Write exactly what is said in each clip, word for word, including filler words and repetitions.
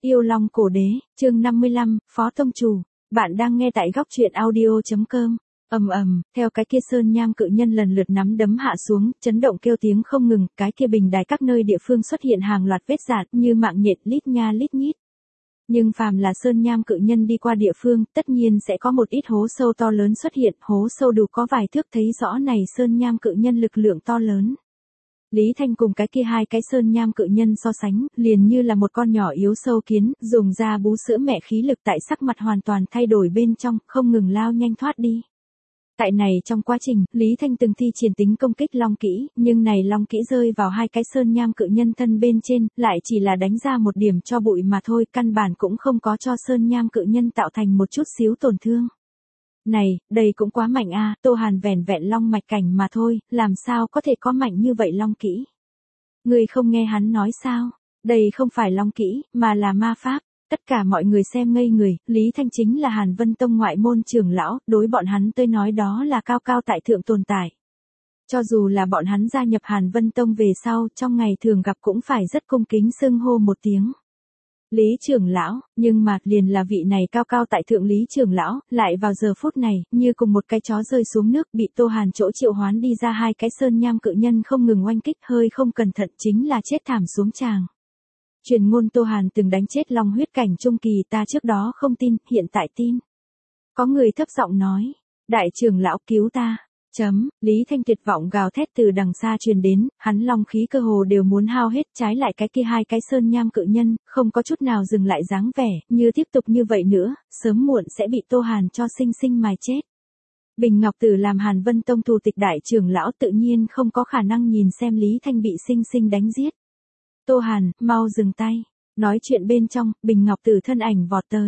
Yêu Long Cổ Đế, chương năm mươi lăm, Phó Tông Chủ. Bạn đang nghe tại góc truyện audio chấm com. Ầm ầm, theo cái kia sơn nham cự nhân lần lượt nắm đấm hạ xuống, chấn động kêu tiếng không ngừng, cái kia bình đài các nơi địa phương xuất hiện hàng loạt vết rạn như mạng nhện lít nha lít nhít. Nhưng phàm là sơn nham cự nhân đi qua địa phương, tất nhiên sẽ có một ít hố sâu to lớn xuất hiện, hố sâu đủ có vài thước, thấy rõ này sơn nham cự nhân lực lượng to lớn. Lý Thanh cùng cái kia hai cái sơn nham cự nhân so sánh, liền như là một con nhỏ yếu sâu kiến, dùng ra bú sữa mẹ khí lực tại sắc mặt hoàn toàn thay đổi bên trong, không ngừng lao nhanh thoát đi. Tại này trong quá trình, Lý Thanh từng thi triển tính công kích long kỹ, nhưng này long kỹ rơi vào hai cái sơn nham cự nhân thân bên trên, lại chỉ là đánh ra một điểm cho bụi mà thôi, căn bản cũng không có cho sơn nham cự nhân tạo thành một chút xíu tổn thương. Này, đây cũng quá mạnh a, Tô Hàn vẻn vẹn long mạch cảnh mà thôi, làm sao có thể có mạnh như vậy long kỹ. Người không nghe hắn nói sao, đây không phải long kỹ, mà là ma pháp. Tất cả mọi người xem ngây người, Lý Thanh chính là Hàn Vân Tông ngoại môn trưởng lão, đối bọn hắn tới nói đó là cao cao tại thượng tồn tại. Cho dù là bọn hắn gia nhập Hàn Vân Tông về sau, trong ngày thường gặp cũng phải rất cung kính xưng hô một tiếng. Lý trưởng lão, nhưng mà liền là vị này cao cao tại thượng Lý trưởng lão, lại vào giờ phút này, như cùng một cái chó rơi xuống nước, bị Tô Hàn chỗ triệu hoán đi ra hai cái sơn nham cự nhân không ngừng oanh kích, hơi không cẩn thận chính là chết thảm xuống tràng. Truyền ngôn Tô Hàn từng đánh chết long huyết cảnh trung kỳ, ta trước đó không tin, hiện tại tin. Có người thấp giọng nói, đại trưởng lão cứu ta. Chấm, Lý Thanh tuyệt vọng gào thét từ đằng xa truyền đến, hắn long khí cơ hồ đều muốn hao hết, trái lại cái kia hai cái sơn nham cự nhân, không có chút nào dừng lại dáng vẻ, như tiếp tục như vậy nữa, sớm muộn sẽ bị Tô Hàn cho sinh sinh mài chết. Bình Ngọc Tử làm Hàn Vân Tông thủ tịch đại trưởng lão tự nhiên không có khả năng nhìn xem Lý Thanh bị sinh sinh đánh giết. Tô Hàn, mau dừng tay. Nói chuyện bên trong, Bình Ngọc Tử thân ảnh vọt tới.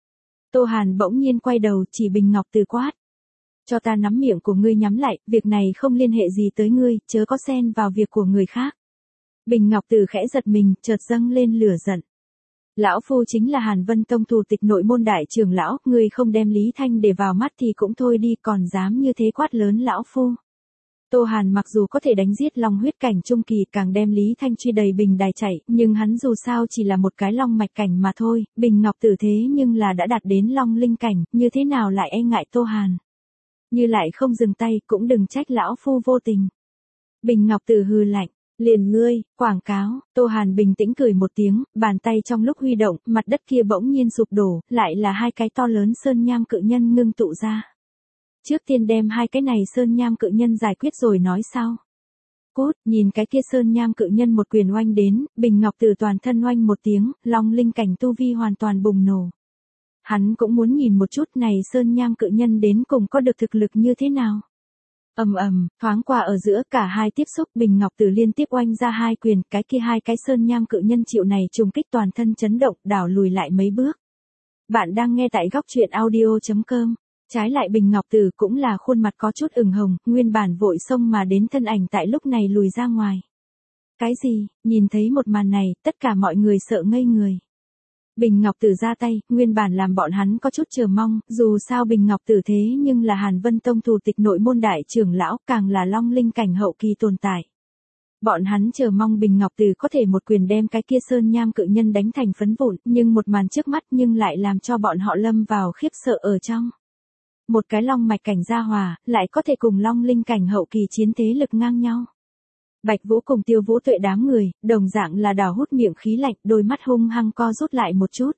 Tô Hàn bỗng nhiên quay đầu chỉ Bình Ngọc Tử quát. Cho ta nắm miệng của ngươi nhắm lại, việc này không liên hệ gì tới ngươi, chớ có xen vào việc của người khác. Bình Ngọc Tử khẽ giật mình, chợt dâng lên lửa giận. Lão phu chính là Hàn Vân Tông thủ tịch nội môn đại trưởng lão, ngươi không đem Lý Thanh để vào mắt thì cũng thôi đi, còn dám như thế quát lớn lão phu. Tô Hàn mặc dù có thể đánh giết long huyết cảnh trung kỳ, càng đem Lý Thanh truy đầy bình đài chạy, nhưng hắn dù sao chỉ là một cái long mạch cảnh mà thôi, Bình Ngọc Tử thế nhưng là đã đạt đến long linh cảnh, như thế nào lại e ngại Tô Hàn. Như lại không dừng tay, cũng đừng trách lão phu vô tình. Bình Ngọc Tử hừ lạnh, liền ngươi, quảng cáo. Tô Hàn bình tĩnh cười một tiếng, bàn tay trong lúc huy động, mặt đất kia bỗng nhiên sụp đổ, lại là hai cái to lớn sơn nham cự nhân ngưng tụ ra. Trước tiên đem hai cái này sơn nham cự nhân giải quyết rồi nói sau. Cút, nhìn cái kia sơn nham cự nhân một quyền oanh đến, Bình Ngọc Tử toàn thân oanh một tiếng, long linh cảnh tu vi hoàn toàn bùng nổ. Hắn cũng muốn nhìn một chút này sơn nham cự nhân đến cùng có được thực lực như thế nào. Ầm ầm, thoáng qua ở giữa cả hai tiếp xúc, Bình Ngọc Tử liên tiếp oanh ra hai quyền, cái kia hai cái sơn nham cự nhân chịu này trùng kích toàn thân chấn động, đảo lùi lại mấy bước. Bạn đang nghe tại góc truyện audio chấm com. Trái lại Bình Ngọc Tử cũng là khuôn mặt có chút ửng hồng, nguyên bản vội xông mà đến thân ảnh tại lúc này lùi ra ngoài. Cái gì, nhìn thấy một màn này, tất cả mọi người sợ ngây người. Bình Ngọc Tử ra tay, nguyên bản làm bọn hắn có chút chờ mong, dù sao Bình Ngọc Tử thế nhưng là Hàn Vân Tông thủ tịch nội môn đại trưởng lão, càng là long linh cảnh hậu kỳ tồn tại. Bọn hắn chờ mong Bình Ngọc Tử có thể một quyền đem cái kia sơn nham cự nhân đánh thành phấn vụn, nhưng một màn trước mắt nhưng lại làm cho bọn họ lâm vào khiếp sợ ở trong. Một cái long mạch cảnh gia hòa, lại có thể cùng long linh cảnh hậu kỳ chiến thế lực ngang nhau. Bạch Vũ cùng Tiêu Vũ Tuệ đám người, đồng dạng là đào hút miệng khí lạnh, đôi mắt hung hăng co rút lại một chút.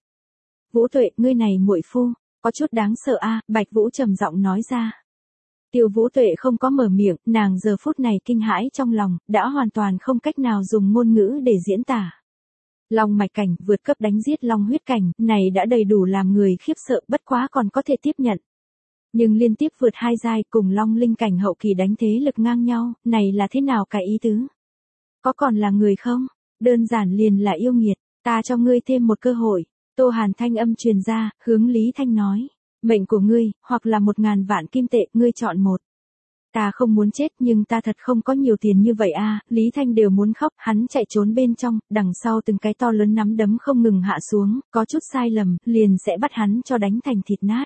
Vũ Tuệ, ngươi này muội phu, có chút đáng sợ a, Bạch Vũ trầm giọng nói ra. Tiêu Vũ Tuệ không có mở miệng, nàng giờ phút này kinh hãi trong lòng, đã hoàn toàn không cách nào dùng ngôn ngữ để diễn tả. Long mạch cảnh vượt cấp đánh giết long huyết cảnh, này đã đầy đủ làm người khiếp sợ, bất quá còn có thể tiếp nhận. Nhưng liên tiếp vượt hai giai cùng long linh cảnh hậu kỳ đánh thế lực ngang nhau, này là thế nào cái ý tứ? Có còn là người không? Đơn giản liền là yêu nghiệt, ta cho ngươi thêm một cơ hội. Tô Hàn thanh âm truyền ra, hướng Lý Thanh nói. Mệnh của ngươi, hoặc là một ngàn vạn kim tệ, ngươi chọn một. Ta không muốn chết nhưng ta thật không có nhiều tiền như vậy a. Lý Thanh đều muốn khóc, hắn chạy trốn bên trong, đằng sau từng cái to lớn nắm đấm không ngừng hạ xuống, có chút sai lầm, liền sẽ bắt hắn cho đánh thành thịt nát.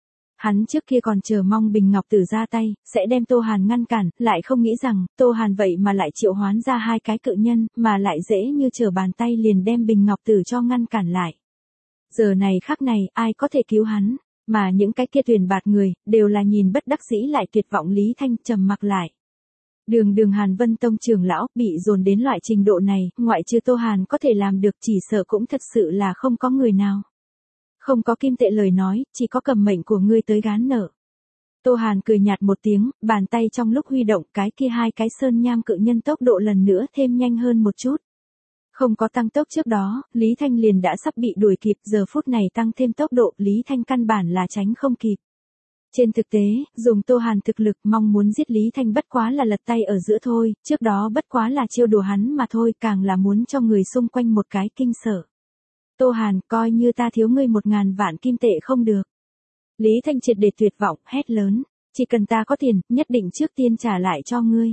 Hắn trước kia còn chờ mong Bình Ngọc Tử ra tay, sẽ đem Tô Hàn ngăn cản, lại không nghĩ rằng, Tô Hàn vậy mà lại triệu hoán ra hai cái cự nhân, mà lại dễ như trở bàn tay liền đem Bình Ngọc Tử cho ngăn cản lại. Giờ này khắc này, ai có thể cứu hắn, mà những cái kia thuyền bạt người, đều là nhìn bất đắc dĩ lại tuyệt vọng Lý Thanh trầm mặc lại. Đường đường Hàn Vân Tông trưởng lão, bị dồn đến loại trình độ này, ngoại trừ Tô Hàn có thể làm được chỉ sợ cũng thật sự là không có người nào. Không có kim tệ lời nói, chỉ có cầm mệnh của ngươi tới gán nợ. Tô Hàn cười nhạt một tiếng, bàn tay trong lúc huy động cái kia hai cái sơn nham cự nhân tốc độ lần nữa thêm nhanh hơn một chút. Không có tăng tốc trước đó, Lý Thanh liền đã sắp bị đuổi kịp, giờ phút này tăng thêm tốc độ, Lý Thanh căn bản là tránh không kịp. Trên thực tế, dùng Tô Hàn thực lực mong muốn giết Lý Thanh bất quá là lật tay ở giữa thôi, trước đó bất quá là trêu đùa hắn mà thôi, càng là muốn cho người xung quanh một cái kinh sợ. Tô Hàn, coi như ta thiếu ngươi một ngàn vạn kim tệ không được. Lý Thanh triệt để tuyệt vọng, hét lớn, chỉ cần ta có tiền, nhất định trước tiên trả lại cho ngươi.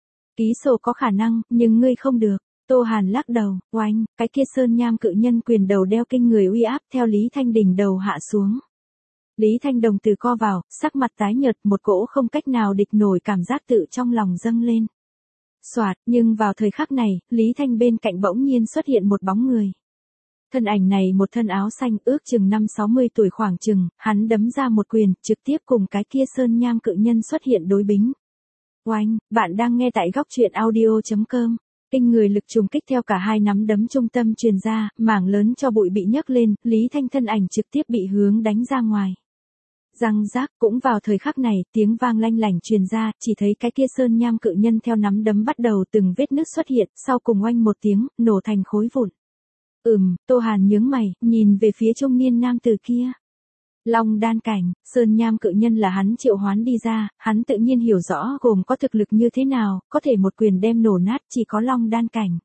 Ký sổ có khả năng, nhưng ngươi không được. Tô Hàn lắc đầu, oanh, cái kia sơn nham cự nhân quyền đầu đeo kinh người uy áp theo Lý Thanh đỉnh đầu hạ xuống. Lý Thanh đồng từ co vào, sắc mặt tái nhợt, một cỗ không cách nào địch nổi cảm giác tự trong lòng dâng lên. Soạt, nhưng vào thời khắc này, Lý Thanh bên cạnh bỗng nhiên xuất hiện một bóng người. Thân ảnh này một thân áo xanh ước chừng năm sáu mươi tuổi khoảng chừng, hắn đấm ra một quyền, trực tiếp cùng cái kia sơn nham cự nhân xuất hiện đối bính. Oanh, bạn đang nghe tại góc truyện audio chấm com. Kinh người lực trùng kích theo cả hai nắm đấm trung tâm truyền ra, mảng lớn cho bụi bị nhấc lên, Lý Thanh thân ảnh trực tiếp bị hướng đánh ra ngoài. Răng rác, cũng vào thời khắc này, tiếng vang lanh lảnh truyền ra, chỉ thấy cái kia sơn nham cự nhân theo nắm đấm bắt đầu từng vết nứt xuất hiện, sau cùng oanh một tiếng, nổ thành khối vụn. Ừm, Tô Hàn nhướng mày, nhìn về phía trung niên nam tử kia. Long đan cảnh, sơn nham cự nhân là hắn triệu hoán đi ra, hắn tự nhiên hiểu rõ gồm có thực lực như thế nào, có thể một quyền đem nổ nát chỉ có long đan cảnh.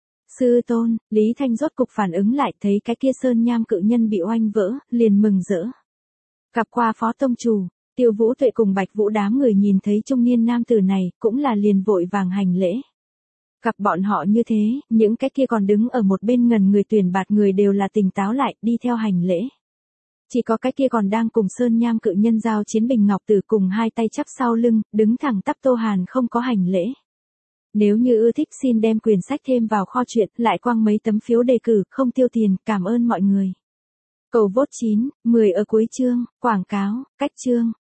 Sư tôn, Lý Thanh rốt cục phản ứng lại, thấy cái kia sơn nham cự nhân bị oanh vỡ, liền mừng rỡ. Gặp qua phó tông chủ, Tiêu Vũ Tuệ cùng Bạch Vũ đám người nhìn thấy trung niên nam tử này, cũng là liền vội vàng hành lễ. Gặp bọn họ như thế, những cái kia còn đứng ở một bên ngần người tuyển bạt người đều là tỉnh táo lại, đi theo hành lễ. Chỉ có cái kia còn đang cùng sơn nham cự nhân giao chiến Bình Ngọc Tử cùng hai tay chắp sau lưng, đứng thẳng tắp Tô Hàn không có hành lễ. Nếu như ưa thích xin đem quyển sách thêm vào kho truyện, lại quăng mấy tấm phiếu đề cử, không tiêu tiền, cảm ơn mọi người. Cầu vote chín, mười ở cuối chương, quảng cáo, cách chương.